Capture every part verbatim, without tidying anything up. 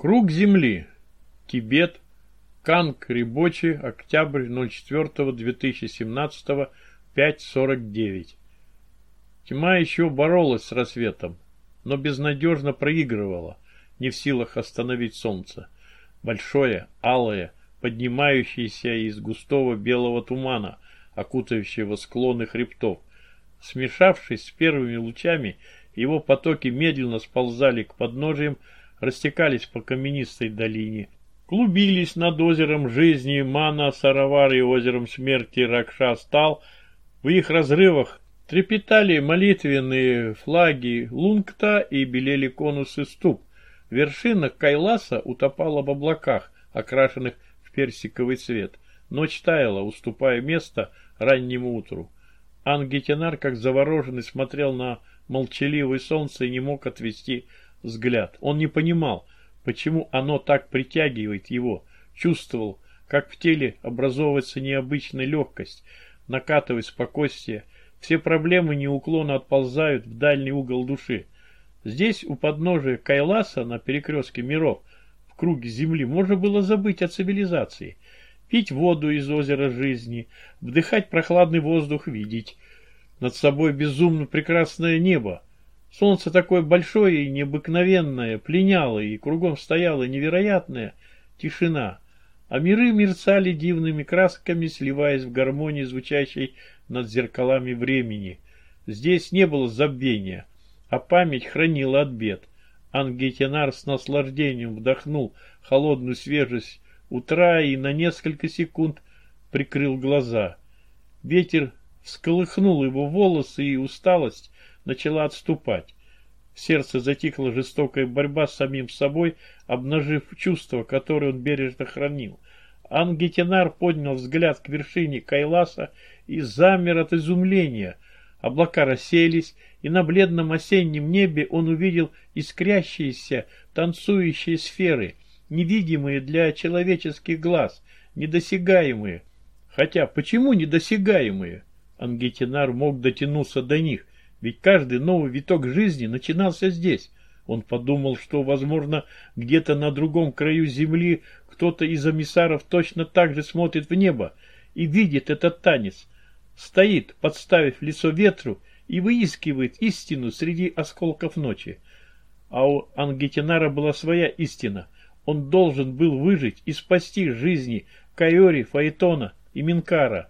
Круг земли. Тибет. Канг Рибочи. Октябрь ноль четвёртого две тысячи семнадцатого. пять сорок девять. Тьма еще боролась с рассветом, но безнадежно проигрывала, не в силах остановить солнце. Большое, алое, поднимающееся из густого белого тумана, окутывающего склоны хребтов. Смешавшись с первыми лучами, его потоки медленно сползали к подножиям, растекались по каменистой долине, клубились над озером жизни Мана Саравар и озером смерти Ракша-Стал. В их разрывах трепетали молитвенные флаги Лунгта и белели конусы ступ. Вершина Кайласа утопала в облаках, окрашенных в персиковый цвет. Ночь таяла, уступая место раннему утру. Ангитинар, как завороженный, смотрел на молчаливое солнце и не мог отвести взгляд. Он не понимал, почему оно так притягивает его. Чувствовал, как в теле образовывается необычная легкость, накатывает спокойствие. Все проблемы неуклонно отползают в дальний угол души. Здесь, у подножия Кайласа, на перекрестке миров, в круге земли, можно было забыть о цивилизации. Пить воду из озера жизни, вдыхать прохладный воздух, видеть над собой безумно прекрасное небо. Солнце такое большое и необыкновенное, пленяло, и кругом стояла невероятная тишина. А миры мерцали дивными красками, сливаясь в гармонии, звучащей над зеркалами времени. Здесь не было забвения, а память хранила от бед. Ангитинар с наслаждением вдохнул холодную свежесть утра и на несколько секунд прикрыл глаза. Ветер всколыхнул его волосы, и усталость начала отступать. В сердце затихла жестокая борьба с самим собой, обнажив чувства, которые он бережно хранил. Ангитинар поднял взгляд к вершине Кайласа и замер от изумления. Облака рассеялись, и на бледном осеннем небе он увидел искрящиеся, танцующие сферы, невидимые для человеческих глаз, недосягаемые. Хотя, почему недосягаемые? Ангитинар мог дотянуться до них, ведь каждый новый виток жизни начинался здесь. Он подумал, что, возможно, где-то на другом краю земли кто-то из эмиссаров точно так же смотрит в небо и видит этот танец. Стоит, подставив лицо ветру, и выискивает истину среди осколков ночи. А у Ангитинара была своя истина. Он должен был выжить и спасти жизни Кайори, Фаэтона и Минкара.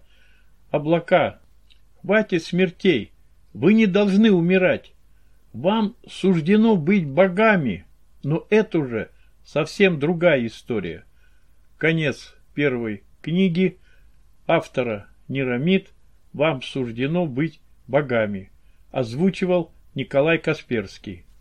Облака, хватит смертей. Вы не должны умирать. Вам суждено быть богами. Но это уже совсем другая история. Конец первой книги. Автора Нерамид. Вам суждено быть богами. Озвучивал Николай Касперский.